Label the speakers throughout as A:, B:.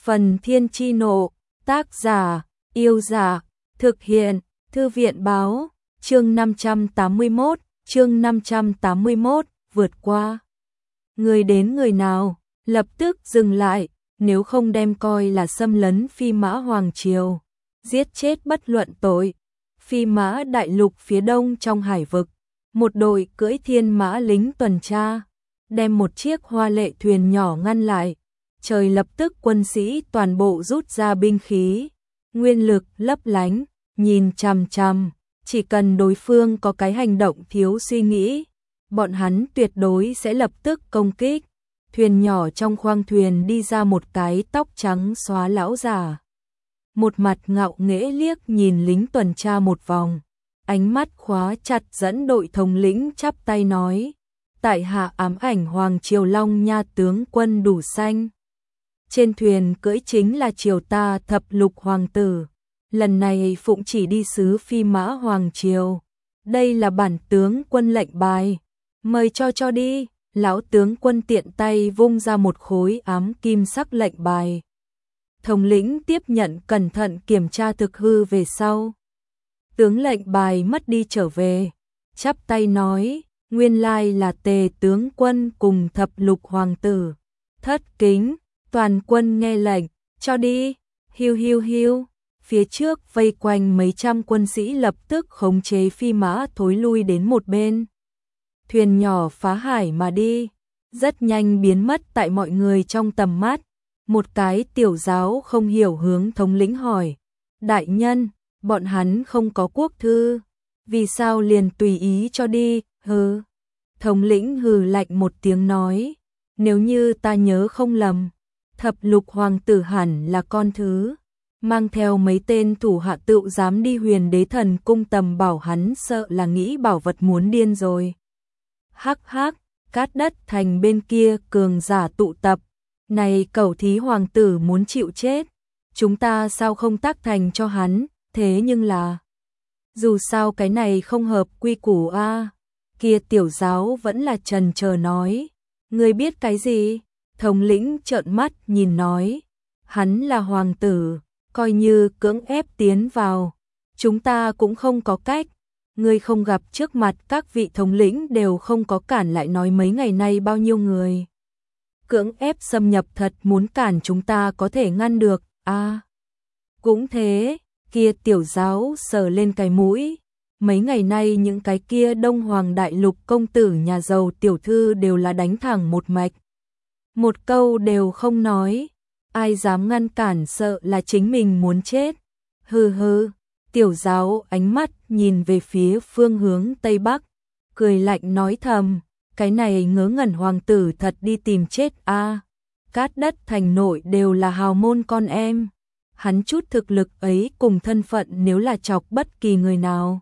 A: Phần Thiên Chi Nộ, tác giả, Yêu Giả, thực hiện, Thư viện Báo, chương 581, vượt qua. Người đến người nào, lập tức dừng lại, nếu không đem coi là xâm lấn Phi Mã Hoàng Triều, giết chết bất luận tội. Phi Mã Đại Lục phía đông trong hải vực, một đội cưỡi thiên mã lính tuần tra, đem một chiếc hoa lệ thuyền nhỏ ngăn lại. Trời lập tức quân sĩ toàn bộ rút ra binh khí, nguyên lực lấp lánh, nhìn chằm chằm, chỉ cần đối phương có cái hành động thiếu suy nghĩ, bọn hắn tuyệt đối sẽ lập tức công kích. Thuyền nhỏ trong khoang thuyền đi ra một cái tóc trắng xóa lão già, một mặt ngạo nghễ liếc nhìn lính tuần tra một vòng, ánh mắt khóa chặt dẫn đội thống lĩnh chắp tay nói: tại hạ ám ảnh Hoàng Triều Long Nha tướng quân Đủ Xanh. Trên thuyền cưỡi chính là triều ta thập lục hoàng tử, lần này phụng chỉ đi sứ Phi Mã Hoàng Triều. Đây là bản tướng quân lệnh bài, mời cho đi. Lão tướng quân tiện tay vung ra một khối ám kim sắc lệnh bài. Thống lĩnh tiếp nhận cẩn thận kiểm tra thực hư về sau. Tướng lệnh bài mất đi trở về, chắp tay nói: nguyên lai là Tề tướng quân cùng thập lục hoàng tử. Thất kính. Toàn quân nghe lệnh, cho đi. Hiu hiu hiu. Phía trước vây quanh mấy trăm quân sĩ lập tức khống chế phi mã thối lui đến một bên. Thuyền nhỏ phá hải mà đi, rất nhanh biến mất tại mọi người trong tầm mắt. Một cái tiểu giáo không hiểu hướng thống lĩnh hỏi: đại nhân, bọn hắn không có quốc thư, vì sao liền tùy ý cho đi? Hừ. Thống lĩnh hừ lạnh một tiếng nói: nếu như ta nhớ không lầm, thập lục hoàng tử hẳn là con thứ, mang theo mấy tên thủ hạ tựu dám đi Huyền Đế Thần cung tầm bảo, hắn sợ là nghĩ bảo vật muốn điên rồi. Hắc hắc, Cát Đất Thành bên kia cường giả tụ tập, này cẩu thí hoàng tử muốn chịu chết, chúng ta sao không tác thành cho hắn? Thế nhưng là, dù sao cái này không hợp quy củ a. Kia tiểu giáo vẫn là trần chờ nói: ngươi biết cái gì? Thống lĩnh trợn mắt nhìn nói: hắn là hoàng tử, coi như cưỡng ép tiến vào, chúng ta cũng không có cách. Ngươi không gặp trước mặt các vị thống lĩnh đều không có cản lại, nói mấy ngày nay bao nhiêu người cưỡng ép xâm nhập, thật muốn cản chúng ta có thể ngăn được a? Cũng thế. Kia tiểu giáo sờ lên cái mũi: mấy ngày nay những cái kia Đông Hoàng Đại Lục công tử nhà giàu tiểu thư đều là đánh thẳng một mạch, một câu đều không nói, ai dám ngăn cản sợ là chính mình muốn chết. Hừ hừ. Tiểu giáo ánh mắt nhìn về phía phương hướng Tây Bắc, cười lạnh nói thầm: cái này ngớ ngẩn hoàng tử thật đi tìm chết a. Cát Đất Thành nội đều là hào môn con em, hắn chút thực lực ấy cùng thân phận nếu là chọc bất kỳ người nào,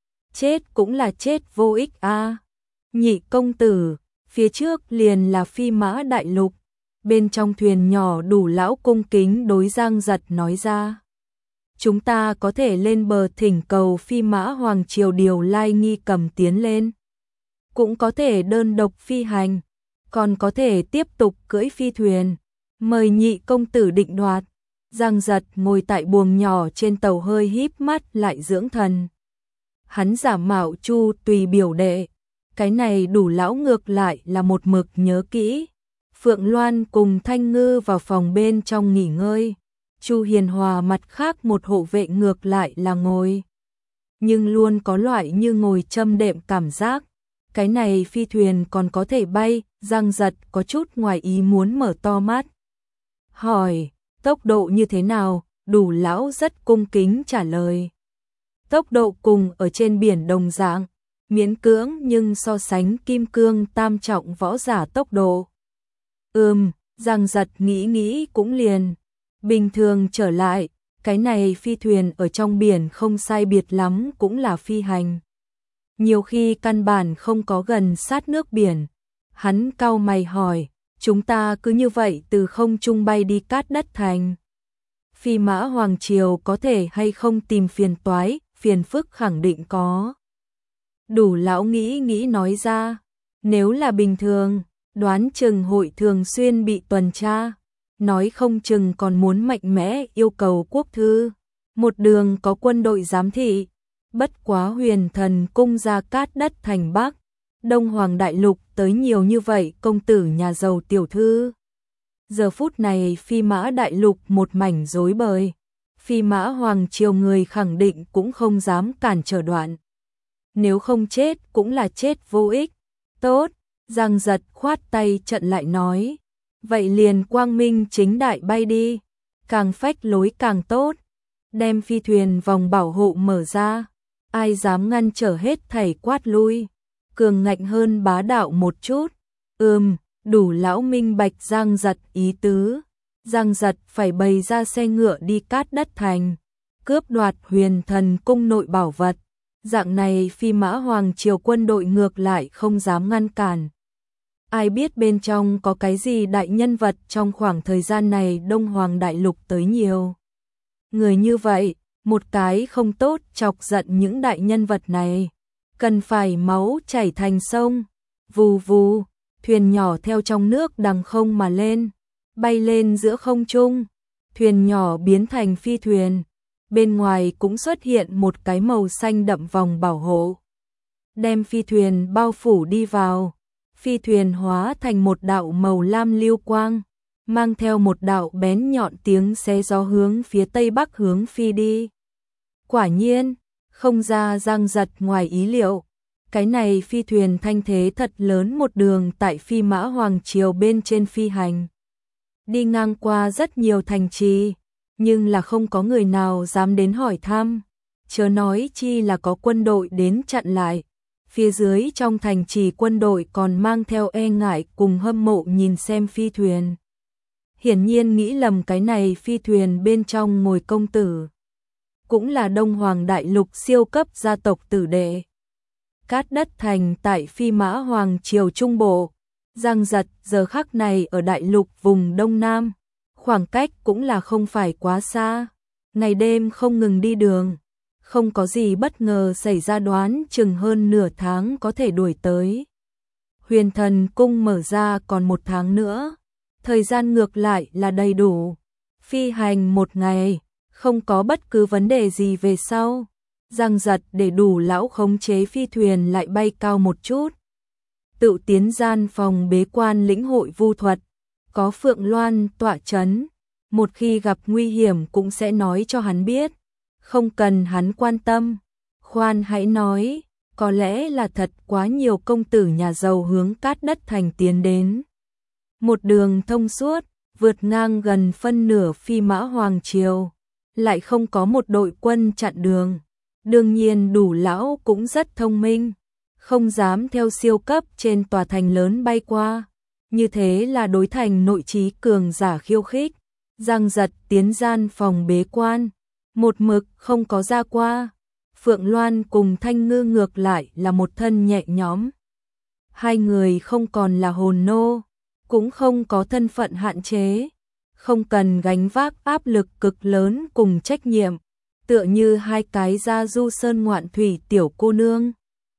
A: chết cũng là chết vô ích a. Nhị công tử, phía trước liền là Phi Mã Đại Lục. Bên trong thuyền nhỏ Đủ lão cung kính đối Giang Giật nói ra: chúng ta có thể lên bờ thỉnh cầu Phi Mã Hoàng Triều điều Lai Nghi Cầm tiến lên, cũng có thể đơn độc phi hành, còn có thể tiếp tục cưỡi phi thuyền, mời nhị công tử định đoạt. Giang Giật ngồi tại buồng nhỏ trên tàu hơi híp mắt lại dưỡng thần. Hắn giả mạo Chu Tùy biểu đệ, cái này Đủ lão ngược lại là một mực nhớ kỹ. Phượng Loan cùng Thanh Ngư vào phòng bên trong nghỉ ngơi, Chu Hiền Hòa mặt khác một hộ vệ ngược lại là ngồi, nhưng luôn có loại như ngồi châm đệm cảm giác. Cái này phi thuyền còn có thể bay? Giang Giật có chút ngoài ý muốn mở to mắt, hỏi: tốc độ như thế nào? Đủ lão rất cung kính trả lời: tốc độ cùng ở trên biển đồng dạng, miễn cưỡng nhưng so sánh kim cương tam trọng võ giả tốc độ. Giang Giật nghĩ cũng liền bình thường trở lại, cái này phi thuyền ở trong biển không sai biệt lắm cũng là phi hành, nhiều khi căn bản không có gần sát nước biển. Hắn cau mày hỏi: chúng ta cứ như vậy từ không trung bay đi Cát Đất Thành, Phi Mã Hoàng Triều có thể hay không tìm phiền toái? Phiền phức khẳng định có. Đủ lão nghĩ nói ra: nếu là bình thường, đoán chừng hội thường xuyên bị tuần tra. nói không chừng còn muốn mạnh mẽ yêu cầu quốc thư. Một đường có quân đội giám thị, bất quá Huyền Thần cung Gia Cát đất thành Bắc, Đông Hoàng đại lục tới nhiều như vậy công tử nhà giàu tiểu thư. Giờ phút này Phi Mã đại lục một mảnh rối bời, Phi Mã hoàng triều người khẳng định cũng không dám cản trở đoạn. Nếu không chết cũng là chết vô ích. Tốt, Giang Giật khoát tay trận lại nói, vậy liền quang minh chính đại bay đi, càng phách lối càng tốt, đem phi thuyền vòng bảo hộ mở ra, ai dám ngăn trở hết thảy quát lui, cường ngạnh hơn bá đạo một chút. Đủ lão minh bạch Giang Giật ý tứ. Giang Giật phải bày ra xe ngựa đi Cát Đất Thành, cướp đoạt Huyền Thần cung nội bảo vật. Dạng này Phi Mã hoàng triều quân đội ngược lại không dám ngăn cản. Ai biết bên trong có cái gì đại nhân vật trong khoảng thời gian này Đông Hoàng đại lục tới nhiều. Người như vậy, một cái không tốt chọc giận những đại nhân vật này, cần phải máu chảy thành sông. Vù vù, thuyền nhỏ theo trong nước đằng không mà lên, bay lên giữa không trung, thuyền nhỏ biến thành phi thuyền, bên ngoài cũng xuất hiện một cái màu xanh đậm vòng bảo hộ, đem phi thuyền bao phủ đi vào. Phi thuyền hóa thành một đạo màu lam lưu quang, mang theo một đạo bén nhọn tiếng xé gió hướng phía tây bắc hướng phi đi. Quả nhiên, không ra Giang Giật ngoài ý liệu, cái này phi thuyền thanh thế thật lớn một đường tại Phi Mã hoàng triều bên trên phi hành, đi ngang qua rất nhiều thành trì, nhưng là không có người nào dám đến hỏi thăm, chớ nói chi là có quân đội đến chặn lại. Phía dưới trong thành trì quân đội còn mang theo e ngại cùng hâm mộ nhìn xem phi thuyền. Hiển nhiên nghĩ lầm cái này phi thuyền bên trong ngồi công tử, cũng là Đông Hoàng đại lục siêu cấp gia tộc tử đệ. Cát Đất Thành tại Phi Mã hoàng triều trung bộ, Giang Giật giờ khắc này ở đại lục vùng Đông Nam, khoảng cách cũng là không phải quá xa, ngày đêm không ngừng đi đường. Không có gì bất ngờ xảy ra đoán chừng hơn nửa tháng có thể đuổi tới. Huyền Thần cung mở ra còn một tháng nữa, thời gian ngược lại là đầy đủ. Phi hành một ngày, không có bất cứ vấn đề gì về sau. Giang Giật để đủ lão khống chế phi thuyền lại bay cao một chút. Tự tiến gian phòng bế quan lĩnh hội vu thuật, có Phượng Loan tọa chấn, một khi gặp nguy hiểm cũng sẽ nói cho hắn biết. Không cần hắn quan tâm, khoan hãy nói, có lẽ là thật quá nhiều công tử nhà giàu hướng Cát Đất Thành tiến đến. Một đường thông suốt, vượt ngang gần phân nửa Phi Mã hoàng triều, lại không có một đội quân chặn đường. Đương nhiên đủ lão cũng rất thông minh, không dám theo siêu cấp trên tòa thành lớn bay qua, như thế là đối thành nội trí cường giả khiêu khích. Giang Giật tiến gian phòng bế quan, một mực không có ra qua. Phượng Loan cùng Thanh Ngư ngược lại là một thân nhẹ nhõm. Hai người không còn là hồn nô, cũng không có thân phận hạn chế, không cần gánh vác áp lực cực lớn cùng trách nhiệm, tựa như hai cái ra du sơn ngoạn thủy tiểu cô nương.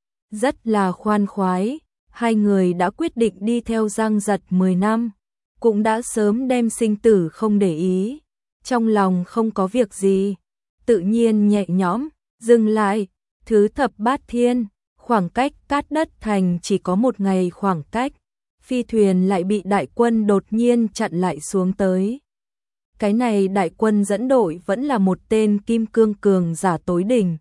A: Rất là khoan khoái, hai người đã quyết định đi theo Giang Giật 10 năm, cũng đã sớm đem sinh tử không để ý, trong lòng không có việc gì, tự nhiên nhẹ nhõm. Dừng lại, thứ thập bát thiên, khoảng cách Cát Đất Thành chỉ có một ngày khoảng cách, phi thuyền lại bị đại quân đột nhiên chặn lại xuống tới. Cái này đại quân dẫn đội vẫn là một tên kim cương cường giả tối đỉnh.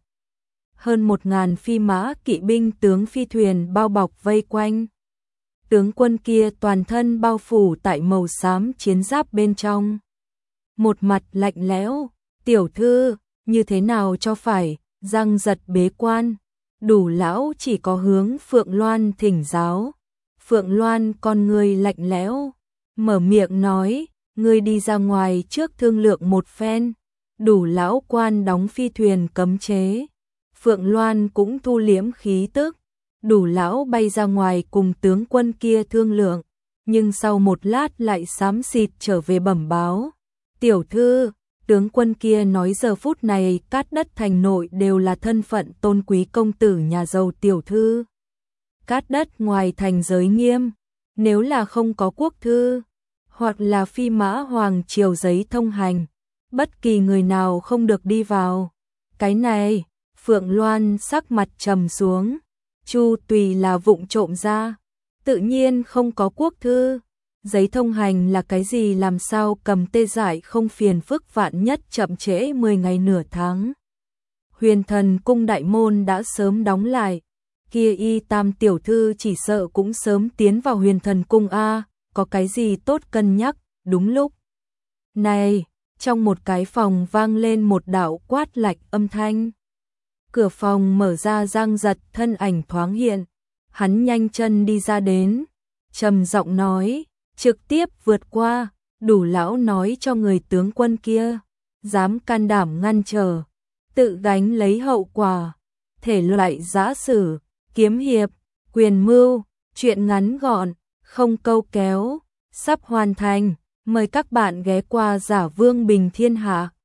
A: Hơn 1000 phi mã kỵ binh tướng phi thuyền bao bọc vây quanh. Tướng quân kia toàn thân bao phủ tại màu xám chiến giáp bên trong. Một mặt lạnh lẽo, tiểu thư, như thế nào cho phải? Giang Giật bế quan, đủ lão chỉ có hướng Phượng Loan thỉnh giáo. Phượng Loan con người lạnh lẽo, mở miệng nói, ngươi đi ra ngoài trước thương lượng một phen. Đủ lão quan đóng phi thuyền cấm chế. Phượng Loan cũng thu liễm khí tức. Đủ lão bay ra ngoài cùng tướng quân kia thương lượng, nhưng sau một lát lại xám xịt trở về bẩm báo. Tiểu thư, tướng quân kia nói giờ phút này Cát Đất Thành nội đều là thân phận tôn quý công tử nhà giàu tiểu thư. Cát Đất ngoài thành giới nghiêm, nếu là không có quốc thư, hoặc là phi mã hoàng triều giấy thông hành, bất kỳ người nào không được đi vào. Cái này, Phượng Loan sắc mặt trầm xuống, Chu Tùy là vụng trộm ra, tự nhiên không có quốc thư. Giấy thông hành là cái gì, làm sao cầm tê dại không phiền phức, vạn nhất chậm trễ 10 ngày nửa tháng. Huyền Thần cung đại môn đã sớm đóng lại, kia Y Tam tiểu thư chỉ sợ cũng sớm tiến vào Huyền Thần cung a, có cái gì tốt cân nhắc. Đúng lúc này, trong một cái phòng vang lên một đạo quát lạnh âm thanh. Cửa phòng mở ra, Giang Giật thân ảnh thoáng hiện, hắn nhanh chân đi ra đến, trầm giọng nói, trực tiếp vượt qua, đủ lão nói cho người tướng quân kia, dám can đảm ngăn trở, tự gánh lấy hậu quả. Thể loại giã sử, kiếm hiệp, quyền mưu, truyện ngắn gọn, không câu kéo, sắp hoàn thành, mời các bạn ghé qua Giả Vương Bình Thiên Hạ.